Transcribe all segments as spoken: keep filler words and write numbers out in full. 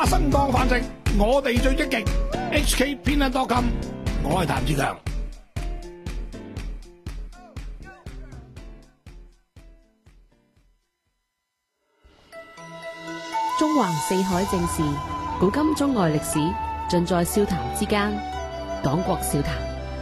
生當飯食，我哋最積極。H K 偏得多金，我係譚志強。 中橫四海正事，古今中外歷史，盡在笑談之間。講國笑談。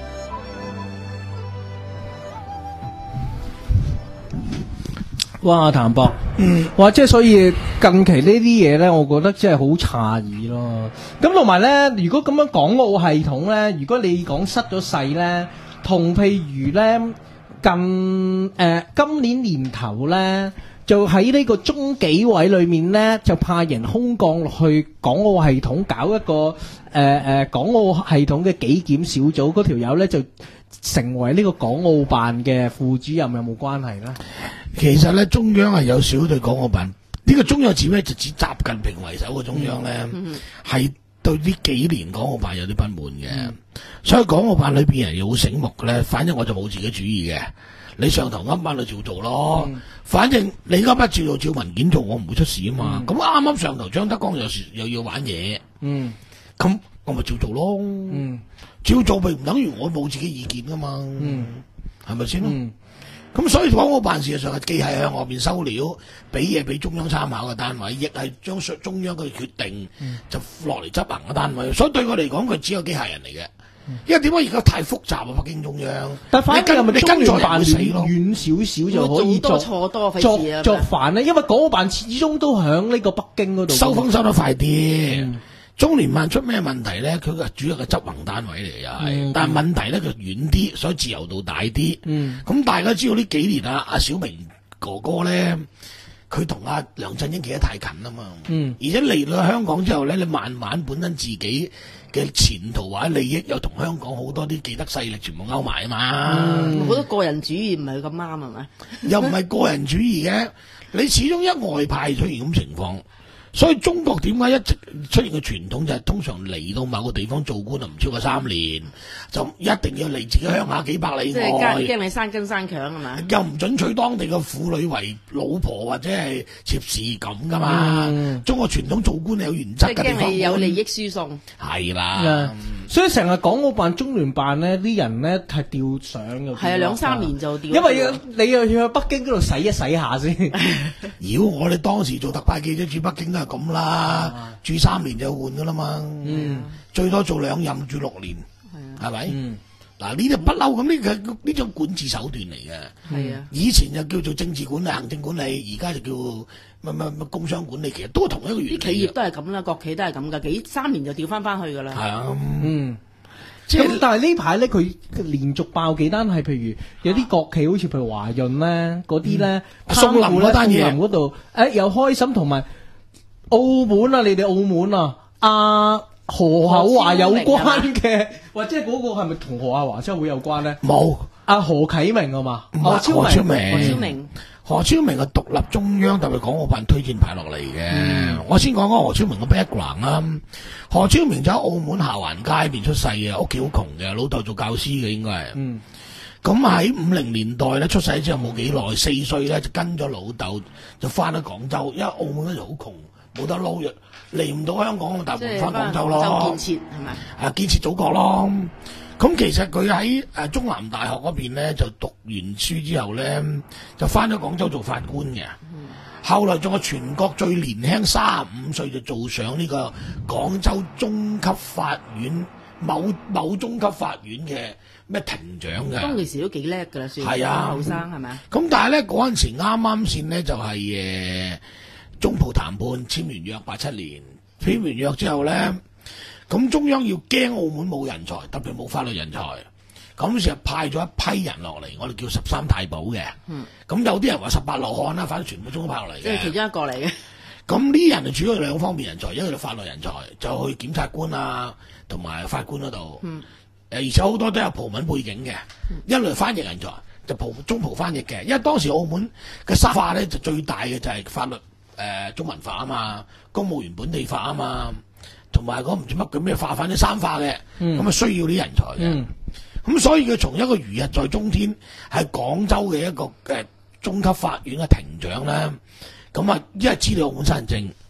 哇，譚博，嗯，哇，即係所以近期呢啲嘢咧，我覺得真係好詫異咯。咁同埋咧，如果咁樣港澳系統咧，如果你講失咗勢咧，同譬如咧近誒、呃、今年年頭咧，就喺呢個中紀委裏面咧，就派人空降落去港澳系統搞一個誒誒、呃、港澳系統嘅紀檢小組，嗰條友咧就成為呢個港澳辦嘅副主任，有冇關係咧？ 其實咧，中央係有少對港澳辦呢、這個中央指咩？就指習近平為首嘅中央咧，係、嗯、對呢幾年港澳辦有啲不滿嘅、嗯。所以港澳辦裏邊人又好醒目嘅咧。反正我就冇自己主意嘅，你上頭啱啱就照做咯。嗯、反正你啱啱照做照文件做，我唔會出事啊嘛。咁啱啱上頭張德江又又要玩嘢，嗯，咁我咪照做咯。嗯，照做並唔等於我冇自己意見噶嘛。嗯，係咪先咯？咁所以港澳辦事實上係既係向外邊收料，俾嘢俾中央參考嘅單位，亦係將中央嘅決定就落嚟執行嘅單位。所以對我嚟講，佢只有機械人嚟嘅。因為點解而家太複雜啊？北京中央， 但反正係咪中聯辦死遠少少就可以作錯多作作反呢？因為港澳辦始終都響呢個北京嗰度收風收得快啲。嗯中聯辦出咩問題咧？佢個主要嘅執行單位嚟又係，嗯、但係問題咧佢遠啲，所以自由度大啲。咁、嗯、大家知道呢幾年啊，阿小明哥哥咧，佢同阿梁振英企得太近啦嘛。嗯、而且嚟到香港之後咧，你慢慢本身自己嘅前途或者利益又同香港好多啲既得勢力全部勾埋啊嘛。 嗯、我覺得個人主義唔係咁啱係咪？ 又唔係個人主義嘅，你始終一外派出現咁情況。所以中國點解一直出現嘅傳統就係通常嚟到某個地方做官就唔超過三年，就一定要離自己鄉下幾百里外。即係驚你生根生強係嘛？ 又唔准娶當地嘅婦女為老婆或者係妾侍咁噶嘛？嗯、中國傳統做官係有原則嘅地方。即係驚你有利益輸送。係啦、 嗯，所以成日港澳辦、中聯辦呢啲人呢係調上嘅。 係啊，兩三年就調。 因為你又要去北京嗰度洗一洗下先。 妖，我哋當時做特派記者住北京都係咁啦，啊、住三年就換噶啦嘛，嗯、最多做兩任住六年，係咪？嗱呢啲不嬲咁呢個呢種管治手段嚟嘅，係啊，以前就叫做政治管理、行政管理，而家就叫乜乜乜工商管理，其實都係同一個原理。 啲企業都係咁啦，國企都係咁噶，幾三年就調翻翻去噶啦。係啊， 嗯。即係，但係呢排咧，佢連續爆幾單係，譬如有啲國企，好似譬如華潤咧，嗰啲咧， 松林嗰單嘢， 松林嗰度，誒又開心，同埋澳門啊，你哋澳門啊，阿何厚華有關嘅，或者嗰個係咪同何亞華商會有關咧？ 冇， 阿何啟明啊嘛， 何超明， 何超明。 何超明係獨立中央特別港澳辦推薦派落嚟嘅。嗯、我先講講何超明嘅 background 啦。何超明就喺澳門下環街邊出世嘅，屋企好窮嘅，老豆做教師嘅應該係。嗯。咁喺五零年代咧出世之後冇幾耐，四歲咧就跟咗老豆就翻咗廣州，因為澳門嗰時好窮，冇得撈，嚟唔到香港，大部分翻廣州咯。 就建設係咪？ 啊，建設祖國咯。咁其實佢喺誒中南大學嗰邊咧就讀完書之後咧就翻咗廣州做法官嘅，嗯、後來仲有全國最年輕三十五歲就做上呢個廣州中級法院某某中級法院嘅咩庭長嘅。 當其時都幾叻㗎啦，算係啊，後生係咪啊？ 咁但係咧嗰陣時啱啱先咧就係、是、誒、呃、中葡談判簽完約八七年，簽完約之後咧。咁中央要驚澳門冇人才，特別冇法律人才，咁成日派咗一批人落嚟，我哋叫十三太保嘅。嗯。咁有啲人話十八羅漢啦，反正全部中央派落嚟嘅。 即係其中一個嚟嘅。 咁呢人就主要兩方面人才，一個就法律人才，就去檢察官啊，同埋法官嗰度。嗯。誒，而且好多都有葡文背景嘅，嗯、一類翻譯人才就葡中葡翻譯嘅，因為當時澳門嘅沙化咧就最大嘅就係法律誒、呃、中文化啊嘛，公務員本地化啊嘛。同埋嗰唔知乜叫咩化，反正三化嘅，咁啊、嗯、需要啲人才嘅，咁、嗯、所以佢從一個如日在中天喺廣州嘅一個誒中級法院嘅庭長咧，咁啊一係知道澳門身份證，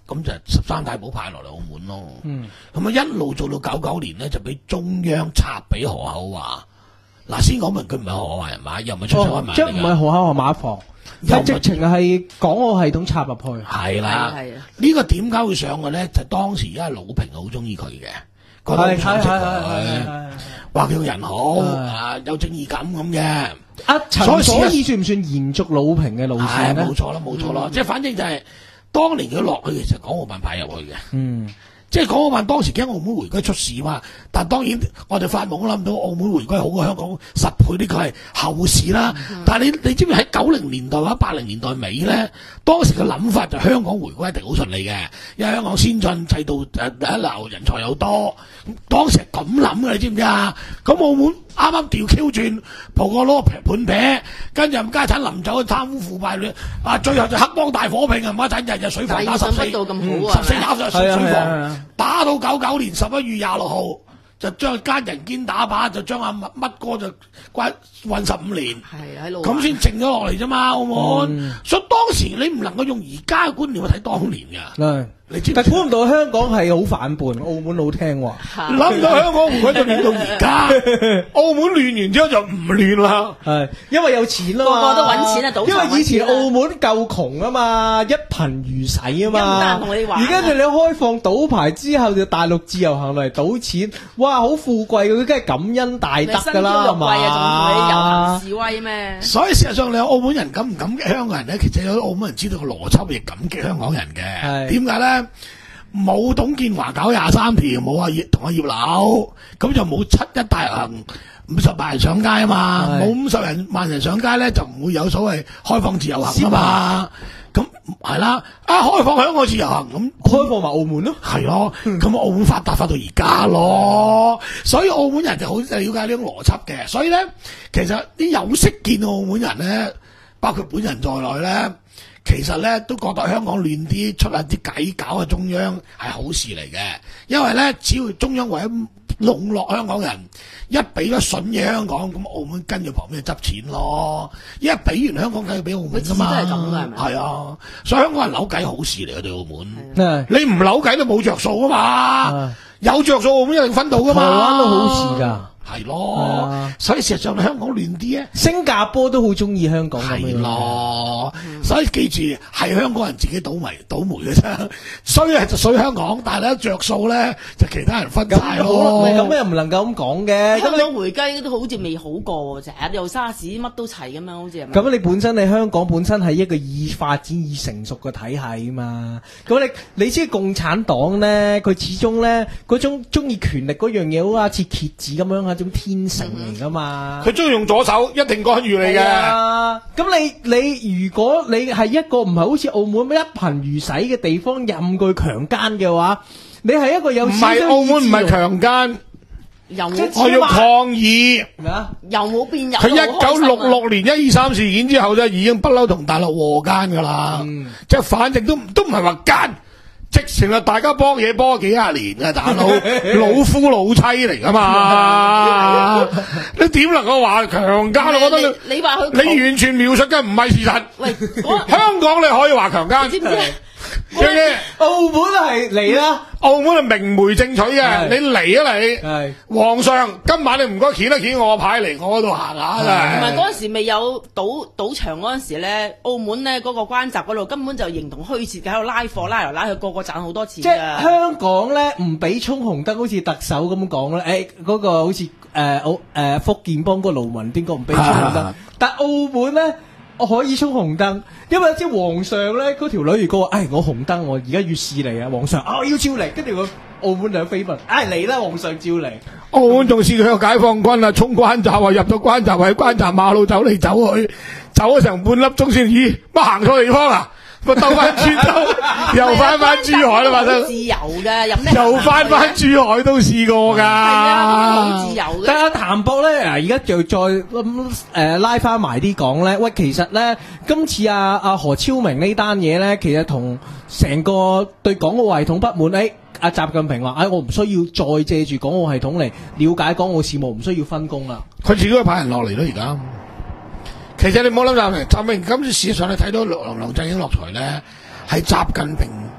咁就十三太保派落嚟澳門咯。 嗯， 咁啊一路做到九九年咧，就俾中央插俾何厚華。嗱，先講明佢唔係何厚華人馬，又唔係出手開埋即係唔係何厚華馬房，係直情係港澳系統插入去。 係啦， 係啊， 呢個點解會上嘅咧？就當時因為魯平好中意佢嘅，覺得好想識佢，話佢個人好啊，有正義感咁嘅。 啊，陳所以算唔算延續魯平嘅路線咧？ 冇錯啦，冇錯啦，即係反正就係當年佢落去，其實港澳辦派入去嘅。 嗯。 即係港澳辦當時驚澳門回歸出事嘛，但當然我哋發夢都諗到澳門回歸好過香港十倍，呢個係後事啦。嗯、但係你你知唔知喺九零年代或者八零年代尾咧，當時嘅諗法就香港回歸一定好順利嘅，因為香港先進制度誒第一流，人才又多。當時係咁諗嘅，你知唔知啊？咁澳門啱啱調 Q 轉，蒲個攞盤劈，跟住家產臨走去貪污腐敗，啊最後就黑幫大火拼啊！媽仔日日水房打十四，十四打上水房。打到九九年十一月廿六號，就將奸人堅打靶，就將阿乜乜哥就關韞十五年， 係喺度咁先靜咗落嚟啫嘛，澳門。嗯、所以當時你唔能夠用而家嘅觀念去睇當年㗎。 係， 你知唔知？ 但估唔到香港係好反叛，澳門好聽話。 諗唔到香港回歸就亂到而家，澳門亂完之後就唔亂啦。 係，因為有錢啦嘛， 個個都揾錢啊，賭場揾錢啊。 因為以前澳門夠窮啊嘛，一貧如洗啊嘛。 唔得閒同你玩。 而家你開放賭牌之後，就大陸自由行嚟賭錢，哇，好富貴，佢梗係感恩大德㗎啦，係嘛？ 仲同你遊行示威咩？ 所以事實上，你澳門人感唔感激香港人咧？其實有澳門人知道個邏輯，亦感激香港人嘅。點解咧？冇董建華搞廿三條，冇阿葉同阿葉劉，咁就冇七一大遊行，五十萬人上街啊嘛，冇五十人萬人上街咧，就唔會有所謂開放自由行啊嘛。咁係啦，啊開放香港自由行，咁開放埋澳門咯， 係咯，咁澳門發達發到而家咯，所以澳門人就好了解呢種邏輯嘅。所以咧，其實啲有識見澳門人咧，包括本人在內咧。其實咧都覺得香港亂啲，出下啲計搞嘅中央係好事嚟嘅，因為咧只要中央為咗籠絡香港人，一俾咗筍嘢香港，咁澳門跟住旁邊就執錢咯。一俾完香港梗係俾澳門噶嘛， 佢始終都係咁㗎，係咪？ 係啊，所以香港人扭計好事嚟嘅對澳門。 係你唔扭計都冇着數啊嘛，有着數澳門一定分到噶嘛。 台灣都好事㗎。 係咯，啊、所以事實上香港亂啲啊， 新加坡都好中意香港咁樣。係咯，所以記住係香港人自己倒霉倒霉嘅啫，衰係就衰香港，但係咧着數咧就其他人分晒咯。 咁又唔能夠咁講嘅。 香港回歸都好似未好過，成日又沙士乜都齊咁樣，好似係咪？ 咁你本身你香港本身係一個已發展已成熟嘅體系啊嘛，咁你你知共產黨咧，佢始終咧嗰種中意權力嗰樣嘢，好似蠍子咁樣。種天性嚟噶嘛， 佢中意用左手，一定干預你嘅。 咁、啊、你你如果你係一個唔係好似澳門一貧如洗嘅地方，任佢強姦嘅話，你係一個有唔係澳門唔係強姦，我要抗議咩啊？ 又冇變入。 佢一九六六年一二三事件之後咧，已經不嬲同大陸和奸噶啦，嗯、即係反正都都唔係話奸。直情係大家幫嘢幫咗幾廿年嘅大佬，老夫老妻嚟噶嘛？你點能夠話強姦？我覺得你你話佢， 你完全描述嘅唔係事實。 喂， 香港你可以話強姦， 知唔知？ 澳門係嚟啦， 澳門係明媒正娶嘅，你嚟啊你！ 係皇上，今晚你唔該掀一掀我個牌嚟我嗰度行下啦。 唔係嗰陣時未有賭賭場嗰陣時咧，澳門咧嗰個關閘嗰度根本就形同虛設嘅，喺度拉貨拉嚟拉去，個個賺好多錢。 即係香港咧唔俾衝紅燈，好似特首咁講咧，誒嗰個好似誒澳誒福建幫個盧文端個唔俾衝紅燈，但澳門咧。我可以衝紅燈，因為即係皇上咧，嗰條女如果話，唉，我紅燈，我而家要試嚟啊！皇上啊，我要照嚟，跟住個澳門兩飛問，唉嚟啦，皇上照嚟。 澳門仲試佢有解放軍啊，衝關閘啊，入到關閘喺關閘馬路走嚟走去，走咗成半粒鐘先，咦，乜行錯地方啊？咪兜翻轉頭，又翻翻珠海啦嘛，真自由嘅，有咩？ 又翻翻珠海都試過噶，係啊，好自由嘅。 但係譚博咧，而家就再咁誒拉翻埋啲講咧，喂，其實咧今次阿、啊、阿、啊、何超明呢單嘢咧，其實同成個對港澳系統不滿，誒阿習近平話，誒、哎、我唔需要再借住港澳系統嚟了解港澳事務，唔需要分工啦。 佢自己都派人落嚟咯，而家。其實你唔好諗習近平，習近平今次事實上你睇到梁梁振英落台咧，係習近平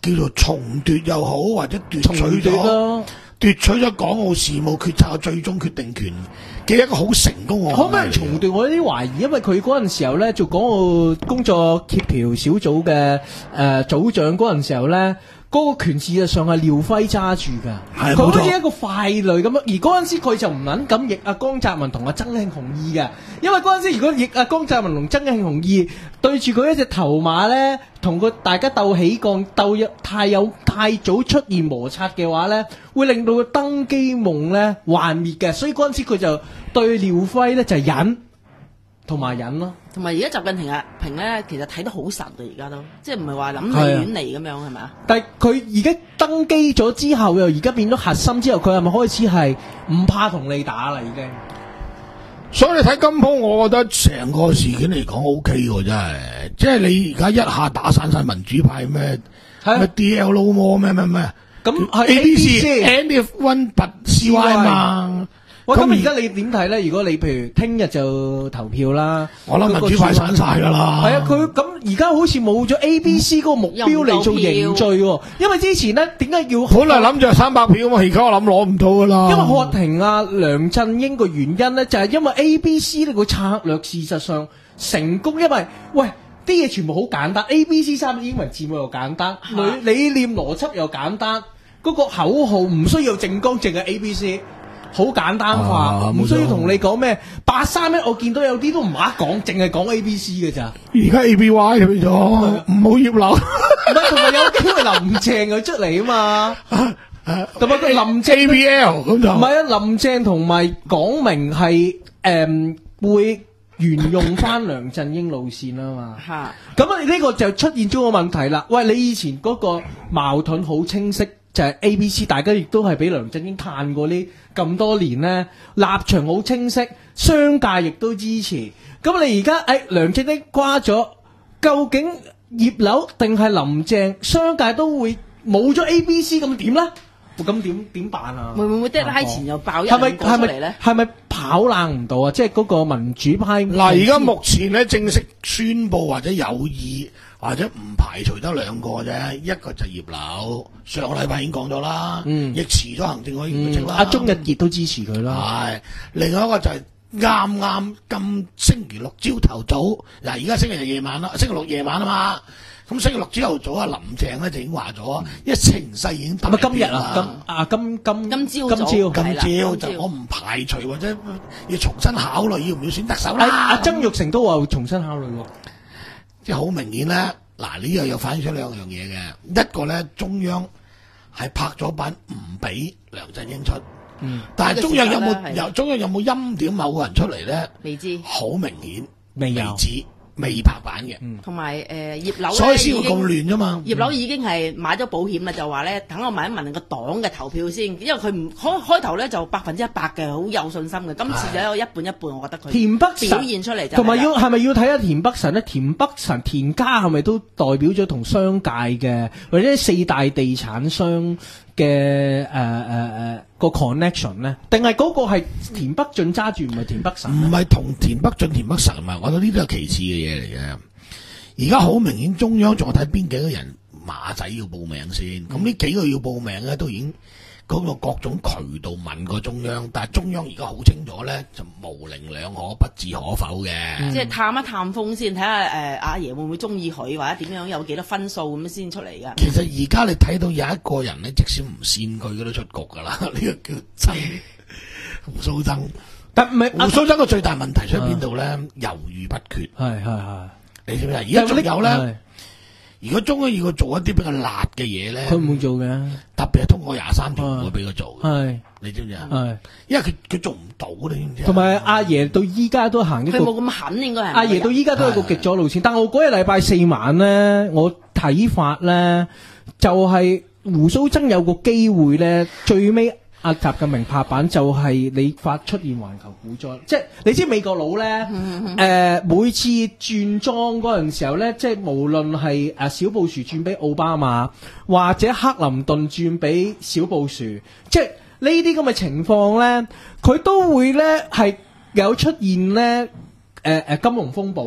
叫做重奪又好，或者奪取重奪咗咯。 奪取咗港澳事務決策嘅最終決定權嘅一個好成功嘅可唔可案例嚟嘅以重奪？我有啲懷疑，因為佢嗰陣時候咧做港澳工作協調小組嘅誒、呃、組長嗰陣時候咧。嗰個權事實上係廖輝揸住㗎， 係冇錯佢好似一個傀儡咁樣。而嗰陣時佢就唔撚敢逆阿江澤民同阿曾慶紅義嘅，因為嗰陣時如果逆阿江澤民同曾慶紅義對住佢一隻頭馬咧，同佢大家鬥起降，鬥有太有太早出現摩擦嘅話咧，會令到佢登基夢咧幻滅嘅。所以嗰陣時佢就對廖輝咧就係忍同埋忍咯。 同埋而家習近平啊平咧，其實睇得好實啊，而家都即係唔係話諗嚟遠嚟咁樣係咪啊？ 但係佢而家登基咗之後，又而家變咗核心之後，佢係咪開始係唔怕同你打啦？已經。 所以你睇金鋪，我覺得成個事件嚟講 O K 喎，真係，即係你而家一下打散晒民主派咩咩 D L O 魔咩咩咩， 咁係 A B C C，and if one but C Y 嘛。 喂，咁咁而家你點睇咧？如果你譬如聽日就投票啦， 我諗民主派散晒㗎啦。 係啊，佢咁而家好似冇咗 A B C 嗰個目標嚟做凝聚喎。因為之前咧點解要本來諗住係三百票嘛，而家我諗攞唔到㗎啦。 因為喝停啊梁振英個原因咧，就係因為 A B C 呢個策略事實上成功，因為喂啲嘢全部好簡單 ，A B C 三英文字母又簡單，理理念邏輯又簡單，嗰個口號唔需要正光，淨係 A B C。好簡單化，唔、啊、需要同你講咩八三一，我見到有啲都唔啱講，淨係講 A B C 嘅咋。 而家 A B Y 去咗，唔好葉劉。 唔係同埋有機會林鄭佢出嚟啊嘛，同埋佢林鄭 A B L 咁就唔係啊，林鄭同埋講明係誒、嗯、會沿用翻梁振英路線啊嘛。嚇，咁啊呢個就出現咗個問題啦。喂，你以前嗰個矛盾好清晰。就係 A B C， 大家亦都係俾梁振英撐過呢咁多年呢，立場好清晰，商界亦都支持。咁你而家誒梁振英瓜咗，究竟葉劉定係林鄭？商界都會冇咗 A B C， 咁點咧？咁點點辦啊？ 會唔會 deadline前又爆一係咪兩個出嚟咧？ 係咪跑冷唔到啊？即係嗰個民主派嗱，而家目前咧正式宣佈或者有意。或者唔排除得兩個啫，一個就葉劉，上個禮拜已經講咗啦，嗯、亦辭咗行政委員會職啦。 阿鍾逸傑都支持佢啦。 係，另外一個就係啱啱今星期六朝頭早，嗱而家星期日夜晚啦，星期六夜晚啊嘛，咁星期六朝頭早啊，林鄭咧就已經話咗，因為情勢已經大變啦。今日啊，今啊今今今朝今朝今朝就我唔排除或者要重新考慮要唔要選特首啦。 阿曾鈺成都話會重新考慮喎。 即係好明顯咧，嗱呢樣又反映出兩樣嘢嘅，一個咧中央係拍咗板唔俾梁振英出，嗯，但係中央有冇有中央有冇欽點某個人出嚟咧？ 未知， 好明顯未有， 知未拍板嘅， 同埋誒葉劉， 所以先會咁亂啫嘛。 葉劉已經係買咗保險啦，就話咧等我問一問個黨嘅投票先，因為佢唔開開頭咧就百分之一百嘅，好有信心嘅。今次就有一半一半，我覺得佢田北辰表現出嚟就同埋要係咪要睇下田北辰咧？田北辰田家係咪都代表咗同商界嘅或者四大地產商嘅誒誒誒個 connection 咧？定係嗰個係田北俊揸住，唔係田北辰？ 唔係同田北俊、田北辰啊！我覺得呢啲係其次嘅嘢嚟嘅。而家好明顯，中央仲睇邊幾個人馬仔要報名先。咁呢、嗯、幾個要報名咧，都已經嗰個各種渠道問過中央，但係中央而家好清楚咧，就模棱兩可，不置可否嘅。 嗯、即係探一探風先，睇下誒阿爺會唔會中意佢，或者點樣有幾多分數咁先出嚟㗎。 其實而家你睇到有一個人咧，即使唔線佢，佢都出局㗎啦。呢個叫曾胡鬚曾。但唔係胡鬚曾個最大問題出喺邊度咧？猶豫不決。 係係係。你知唔知啊？而家仲有咧，如果中央要佢做一啲比較辣嘅嘢咧， 佢唔會做嘅。 特別係通過廿三條唔會俾佢做。係，你知唔知啊？係，因為佢佢做唔到，你知唔知？同埋阿爺到依家都行一個， 佢冇咁狠，應該係。 阿爺到依家都係個極左路線。但我嗰日禮拜四晚咧，我睇法咧就係、是、胡鬚曾有個機會咧，最尾。阿習近平拍板就係你發出現環球股災，即係你知美國佬咧，誒、嗯呃、每次轉莊嗰陣時候咧，即係無論係誒小布殊轉俾奧巴馬，或者克林頓轉俾小布殊，即係呢啲咁嘅情況咧，佢都會咧係有出現咧誒誒金融風暴㗎。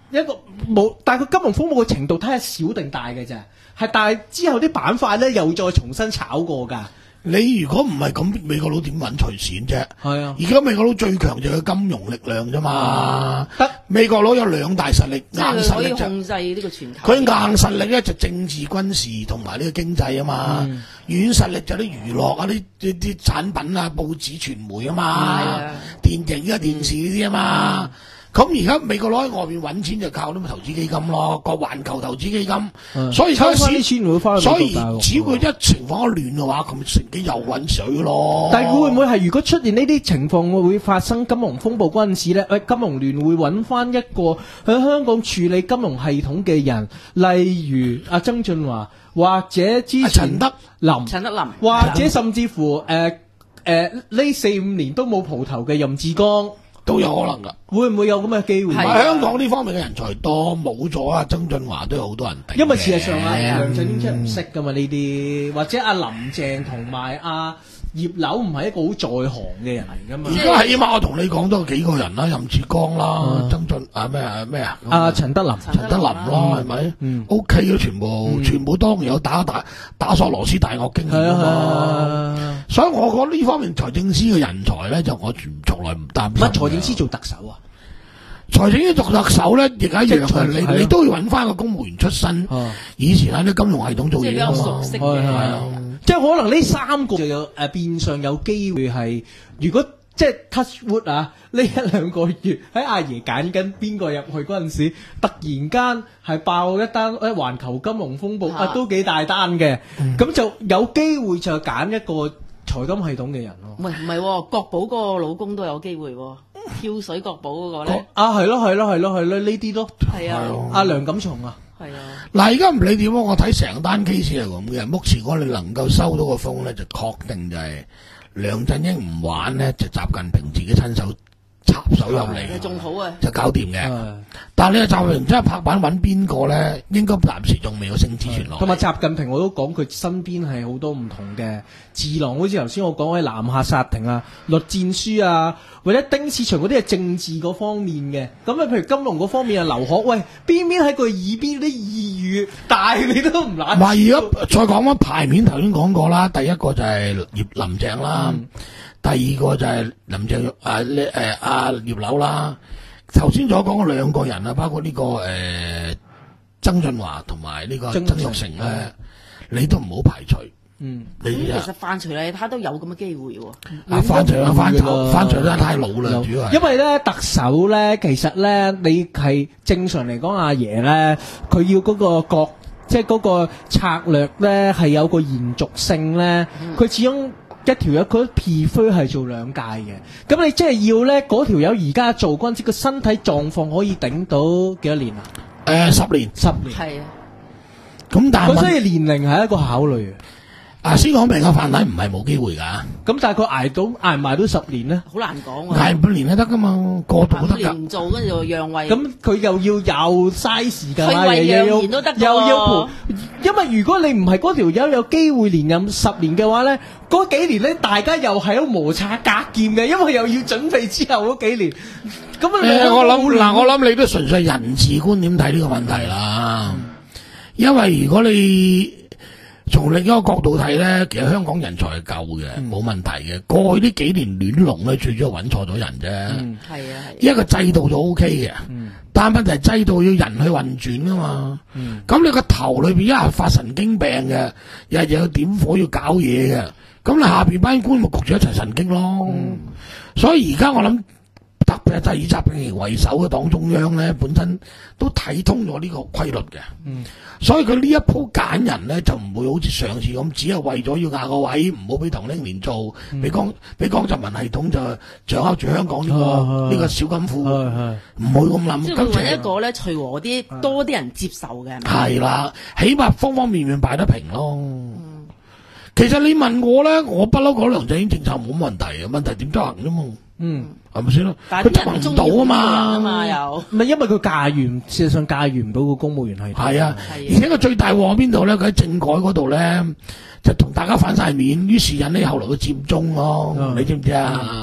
一個冇，但係佢金融風暴嘅程度睇下小定大嘅啫，係但係之後啲板塊咧又再重新炒過㗎。 你如果唔係咁，美國佬點揾財錢啫？ 係啊， 而家美國佬最強就係金融力量啫嘛。 得美國佬有兩大實力，硬即係佢可以實力就控制呢個全球。 佢硬實力咧就政治軍事同埋呢個經濟啊嘛， 嗯軟實力就啲娛樂啊、啲啲啲產品啊、報紙傳媒啊嘛， 係啊電影啊、電視呢啲啊嘛。咁而家美國佬喺外邊揾錢就靠啲投資基金咯，個環球投資基金， 嗯所以抽翻啲市錢會翻去所以美國大陸只要佢一情況一亂嘅話，咁乘機又揾水咯。 但係會唔會係如果出現呢啲情況會發生金融風暴嗰陣時咧？喂，金融聯會揾翻一個喺香港處理金融系統嘅人，例如阿曾俊華，或者之前阿陳德林， 陳德林， 或者甚至乎誒誒呢四五年都冇蒲頭嘅任志剛， 都有可能㗎。 會唔會有咁嘅機會？ 係唔係香港呢方面嘅人才多，冇咗啊！曾俊華都有好多人頂嘅。 因為事實上啊， 係啊梁振英真係唔識噶嘛呢啲，或者阿林鄭同埋阿葉劉唔係一個好在行嘅人嚟噶嘛。 而家起碼我同你講多幾個人啦，任志剛啦， 嗯曾俊啊咩啊咩啊， 阿陳德林， 陳德林啦，係咪？ 嗯 O K 嘅全部， 嗯全部當然有打打打索羅斯大鱷經驗係啊係啊啊嘛。所以我覺得呢方面財政司嘅人才咧，就我從從來唔擔心。 乜財政司做特首啊？ 財政司做特首咧，亦一樣嘅。 即係係啊你你都要揾翻個公務員出身， 啊以前喺啲金融系統做即係比嘢啊嘛。 較熟悉係係嘅係。即係可能呢三個就有誒變相有機會係，如果即係 touch wood 啊，呢一兩個月喺阿爺揀緊邊個入去嗰陣時，突然間係爆一單誒環球金融風暴啊啊，都幾大單嘅，咁就有機會就揀一個財金系統嘅人咯。 喂，唔係喎，國寶嗰個老公都有機會喎，跳水國寶嗰個咧， 啊，係咯係咯係咯係咯，呢啲咯， 係啊， 阿梁錦松啊， 係啊， 嗱，而家唔理點，我睇成單 case 係咁嘅。目前我哋能夠收到個風咧，就確定就係梁振英唔玩咧，就習近平自己親手插手入嚟， 仲好啊， 就搞掂嘅。 係但係你習近平真係拍板揾邊個咧？應該暫時仲未有升之傳落嚟。 同埋習近平我都講佢身邊係好多唔同嘅智囊，好似頭先我講嘅南下殺停啊、栗戰書啊，或者丁薛祥嗰啲係政治嗰方面嘅。咁啊，譬如金融嗰方面啊，劉鶴，喂，邊邊喺佢耳邊啲耳語，但係你都唔唔懶。 係，而家再講翻牌面，頭先講過啦。第一個就係葉林鄭啦， 嗯第二個就係林鄭啊呢誒阿葉劉啦。頭先所講嘅兩個人啊，包括呢、這個誒、呃、曾俊華同埋呢個曾曾鈺成咧，你都唔好排除。 嗯， 你啊咁其實范徐麗泰都有咁嘅機會喎， 啊范徐啊范應該會啦頭范徐真係太老啦，主要係因為咧特首咧，其實咧你係正常嚟講，阿爺咧佢要嗰個國，即係嗰個策略咧係有個延續性咧，佢、始終。一條友佢 prefer 係做兩屆嘅，咁你即係要咧嗰條友而家做嗰陣時，個身體狀況可以頂到幾多年啊？ 誒十年。 十年。 係啊， 咁但係問咁所以年齡係一個考慮嘅。 啊，先講明啊，范太唔係冇機會㗎， 咁但係佢捱到捱埋都十年咧， 好難講喎， 捱半年都得㗎嘛，過渡都得㗎。 五年唔做跟住就讓位， 咁佢又要又嘥時間， 退位又要讓賢都得㗎喎又要陪。因為如果你唔係嗰條友有機會連任十年嘅話咧，嗰幾年咧大家又係喺度摩擦隔劍嘅，因為又要準備之後嗰幾年。咁啊， 誒，我諗嗱，我諗你都純粹人事觀點睇呢個問題啦。因為如果你從另一個角度睇咧，其實香港人才係夠嘅，冇問題嘅。過去呢幾年亂龍咧，最主要揾錯咗人啫。 係啊係。 一個制度就 O K 嘅，但問題係制度要人去運轉噶嘛。咁你個頭裏邊一日發神經病嘅，日日有點火要搞嘢嘅，咁你下邊班官咪焗住一齊神經咯。所以而家我諗。特別係以習近平為首嘅黨中央咧，本身都睇通咗呢個規律嘅， 嗯、 所以佢呢一鋪揀人咧就唔會好似上次咁，只係為咗要壓個位，唔好俾唐英年做，俾江俾江澤民系統就掌握住香港呢、這個呢、 啊、 個小金庫， 唔會咁諗。 即係佢揾一個咧隨和啲、啊、多啲人接受嘅。 係啦，起碼方方面面擺得平咯。嗯、其實你問我咧，我不嬲講梁振英政策冇問題嘅，問題點執行啫嘛。 嗯。 係咪先咯？ 但佢執行唔到啊嘛， 嘛又唔係因為佢駕馭，事實上駕馭唔到個公務員系統。 係啊，而且佢最大鑊喺邊度咧？佢喺政改嗰度咧，就同大家反晒面，於是引起後來嘅佔中咯。嗯、你知唔知啊？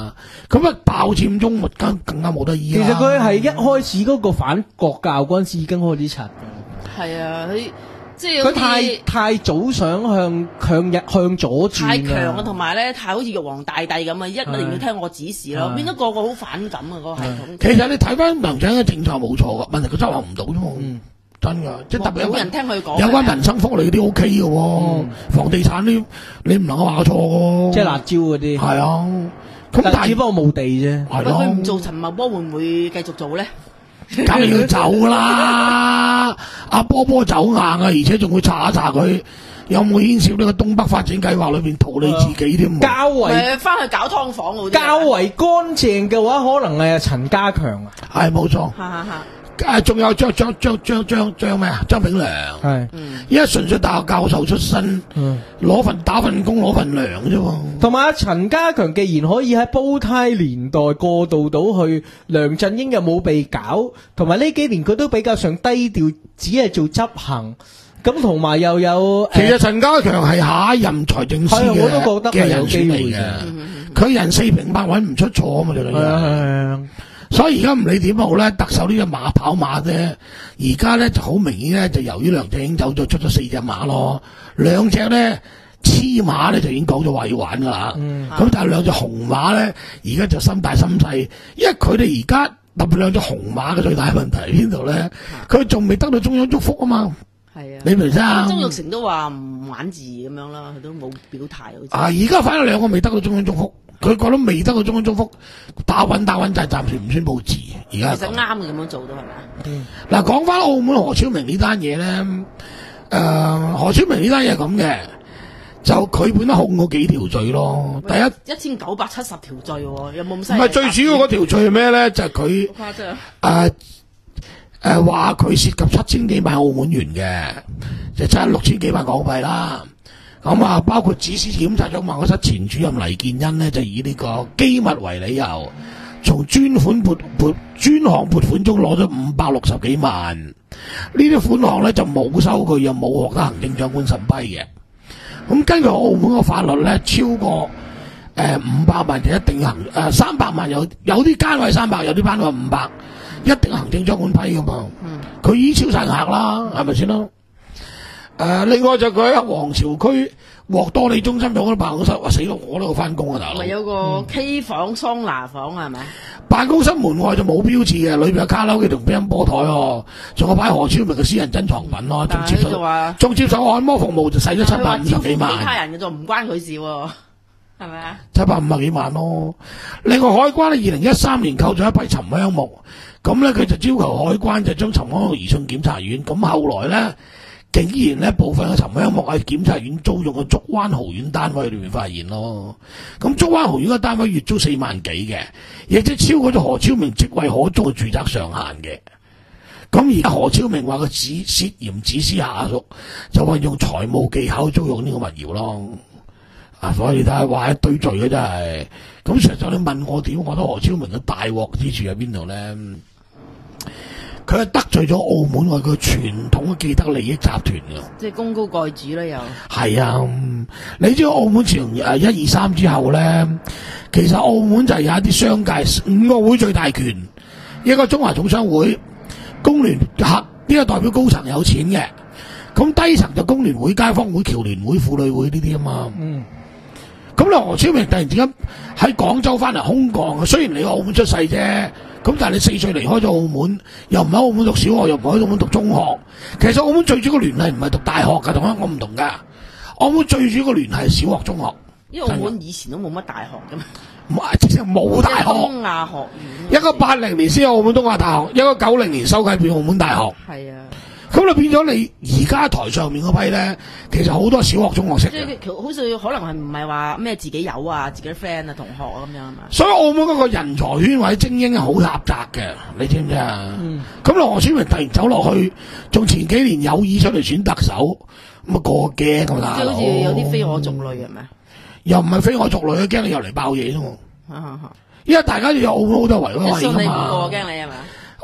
咁啊爆佔中咪更更加冇得醫啦。 其實佢係一開始嗰個反國教嗰陣時已經開始拆。 係啊，佢即係佢太太早想向向日向左轉太強啊，同埋咧太好似玉皇大帝咁啊，一定要聽我指示咯，變咗個個好反感啊嗰個系統。 其實你睇翻梁振英嘅政策冇錯噶，問題佢執行唔到啫嘛。 嗯真噶，即係特別冇人聽佢講。 有關民生福利啲 O K 嘅喎， 嗯房地產啲你唔能夠話錯嘅。 即係辣椒嗰啲。 係啊，咁但係只不過冇地啫。 係咯。 佢唔做陳茂波會唔會繼續做咧？ 梗係要走啦！阿波波走硬啊，而且仲會查一查佢有冇牽涉呢個東北發展計劃裏邊圖你自己添。 較為誒，翻去搞劏房嗰啲。 較為乾淨嘅話，可能係陳家強啊。 係冇錯。 哈哈哈。 誒，仲有張張張張張張咩啊？張炳良。 係。 依家純粹大學教授出身，攞份打份工攞份糧啫喎。 同埋阿陳家強既然可以喺煲呔年代過渡到去，梁振英又冇被搞，同埋呢幾年佢都比較上低調，只係做執行。咁同埋又有， 其實陳家強係下一任財政司嘅我都覺得嘅人係有機會選嚟嘅。佢人四平八穩唔出錯啊嘛，最緊要。所以而家唔理點好咧，特首呢隻馬跑馬啫。而家咧就好明顯咧，就由於梁振英走咗，出咗四隻馬咯。兩隻咧黐馬咧就已經講咗話要玩噶啦。咁、嗯、但係兩隻紅馬咧，而家就心大心細，因為佢哋而家特別兩隻紅馬嘅最大問題喺邊度咧？佢仲未得到中央祝福啊嘛。係啊，你明唔明啊？ 曾鈺成都話唔玩字咁樣啦，佢都冇表態好似。 啊，而家反而兩個未得到中央祝福。佢覺得未得到中央祝福，打穩打穩就係暫時唔宣佈字。而家其實啱嘅咁樣做都係咪？ 嗱，講翻澳門何超明呢單嘢咧，誒、呃、何超明呢單嘢係咁嘅，就佢本身控過幾條罪咯。第一一千九百七十條罪喎，有冇咁犀利？ 唔係最主要嗰條罪係咩咧？就係佢誇張誒誒話佢涉及七千幾萬澳門元嘅，就真係六千幾萬港幣啦。咁啊，包括指使檢察長辦公室前主任黎建恩呢，就以呢個機密為理由，從專款撥撥專項撥款中攞咗五百六十幾萬。呢啲款項咧就冇收據，又冇獲得行政長官審批嘅。咁根據澳門嘅法律咧，超過誒五百萬就一定行誒三百萬有有啲單位三百，有啲單位五百，一定行政長官批噶嘛。佢已經超晒額啦，係咪先咯？誒、呃，另外就佢喺皇朝區獲多利中心有嗰啲辦公室，話死咯，我都要翻工啊，大佬。 咪有個 K 房、桑拿房係咪？ 辦公室門外就冇標誌嘅，裏邊有卡拉 OK 同乒乓波台哦，仲有擺何超明嘅私人珍藏品咯，仲接受仲接受按摩服務就使咗七百五十幾萬。其他人嘅就唔關佢事喎，係咪啊？ 七百五十幾萬咯。另外海關咧，二零一三年扣咗一批沉香木，咁咧佢就要求海關就將沉香木移送檢察院，咁後來咧。竟然咧部分嘅沉香木喺檢察院租用嘅竹灣豪苑單位裏面發現咯，咁竹灣豪苑嘅單位月租四萬幾嘅，亦即超過咗何超明職位可租嘅住宅上限嘅。咁而家何超明話佢指涉嫌指使下屬，就話用財務技巧租用呢個物業咯。啊，所以你睇下話一堆罪嘅真係。咁實際你問我點，我覺得何超明嘅大鑊之處喺邊度咧？佢係得罪咗澳門外個傳統嘅既得利益集團嘅， 即係功高蓋主啦又。係啊，你知道澳門自從誒一二三之後咧，其實澳門就係有一啲商界五個會最大權，一個中華總商會、工聯合呢個代表高層有錢嘅，咁低層就工聯會、街坊會、僑聯會、婦女會呢啲啊嘛。嗯。咁你何超明突然之間喺廣州翻嚟空降，雖然你喺澳門出世啫。咁但係你四歲離開咗澳門，又唔喺澳門讀小學，又唔喺澳門讀中學。其實澳門最主要嘅聯繫唔係讀大學㗎，同香港唔同㗎。澳門最主要嘅聯繫係小學、中學。 因為澳門以前都冇乜大學㗎嘛。 唔係，直情冇大學。 東亞學院。一個八零年先有澳門東亞大學，一個九零年收繼變澳門大學。 係啊。咁就變咗你而家台上面嗰批咧，其實好多小學、中學識嘅。 即係好似可能係唔係話咩自己有啊，自己 friend 啊、同學啊咁樣啊嘛。 所以澳門嗰個人才圈或者精英係好狹窄嘅，你知唔知啊？咁你何超明突然走落去，仲前幾年有意出嚟選特首，咁啊個驚咁大佬。 即係好似有啲非我族類係咪？ 又唔係非我族類，驚你又嚟爆嘢啫嘛。因為大家有澳門好多圍嗰個位㗎嘛。 我驚你係嘛？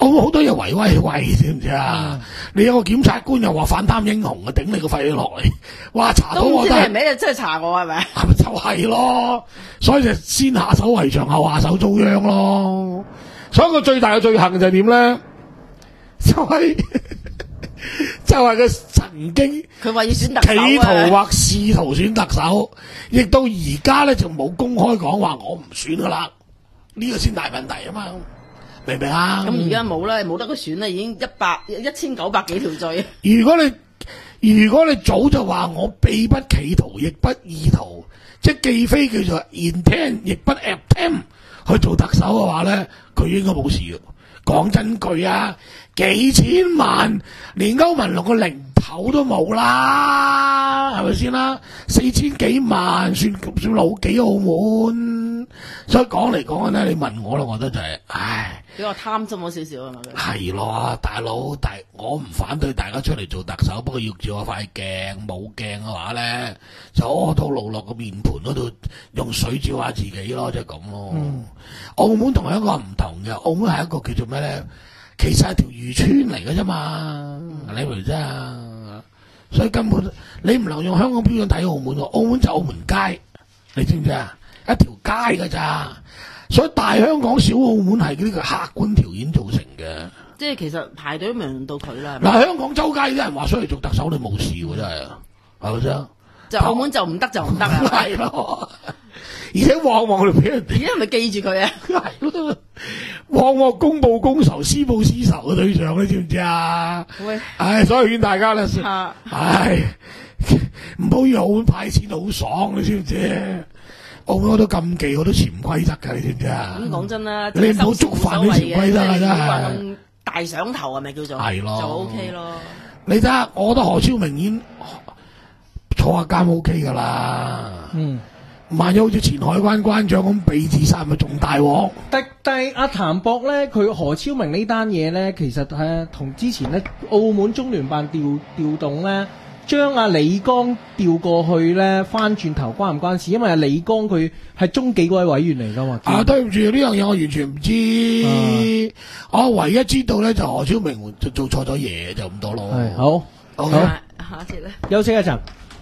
澳門好多嘢圍威喂，知唔知啊？你有個檢察官又話反貪英雄啊，頂你個肺落嚟，哇查到都唔知我都係， 你係咪真係查我係咪？ 係咪就係咯？所以就先下手為強，後下手遭殃咯。所以個最大嘅罪行就係點咧？就係、就係佢曾經佢話要選特首啊企圖或試圖選特首，亦到而家咧就冇公開講話我唔選噶啦，呢、個先大問題啊嘛，明唔明啊？ 咁而家冇啦，冇得佢選啦，已經一百一千九百幾條罪。 如果你如果你早就話我秘不企圖，亦不意圖，即係既非叫做 intent，亦不 attempt 去做特首嘅話咧，佢應該冇事嘅。講真句啊，幾千萬連歐文龍個零頭都冇啦，係咪先啦？四千幾萬算算老幾澳門，所以講嚟講去咧，你問我啦，我覺得就係、是，唉。 比較貪心咗少少啊嘛。 係咯，大佬，大我唔反對大家出嚟做特首，不過要照下塊鏡，冇鏡嘅話咧，就屙到路落個面盤嗰度用水照下自己咯，即係咁咯。嗯、澳門同香港唔同嘅，澳門係一個叫做咩咧？其實係條漁村嚟嘅啫嘛，嗯、你明唔明啫？所以根本你唔能用香港標準睇澳門喎，澳門就澳門街，你知唔知啊？一條街㗎咋。所以大香港小澳門係呢個客觀條件造成嘅， 即係其實排隊都未輪到佢啦。 嗱，香港周街啲人話出嚟做特首，你冇事喎，真係，係咪先？ 就澳門就唔得就唔得啊！ 係咯，而且往往你俾人哋， 而家係咪記住佢啊？ 係咯，往往公報公仇，私報私仇嘅對象，你知唔知啊？ 喂， 唉，所以勸大家咧， 啊唉，唔好以為澳門派錢好爽，你知唔知？澳門好多禁忌，好多潛規則㗎，你知唔知啊？ 咁講真啦， 你唔好觸犯啲潛規則啊！真係咁大上頭係咪叫做？ 係咯， 就 O K 咯。 你睇下，我覺得何超明已經坐下監 O K 㗎啦。 嗯， 萬一好似前海關關長咁被自殺，咪仲大鑊？ 但但係阿譚博咧，佢何超明呢單嘢咧，其實係同之前咧澳門中聯辦調調動咧。將阿李剛調過去咧，翻轉頭關唔關事？因為阿李剛佢係中紀委委員嚟噶嘛。 啊，對唔住，呢樣嘢我完全唔知。啊、我唯一知道咧就何超明就做錯咗嘢，就咁多咯。 係好， 好， 好下一節咧， 休息一陣。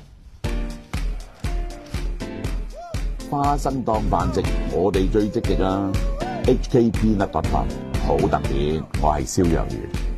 花生當飯食，我哋最積極啊 ！H K P 粒不凡好特別，我係蕭若元。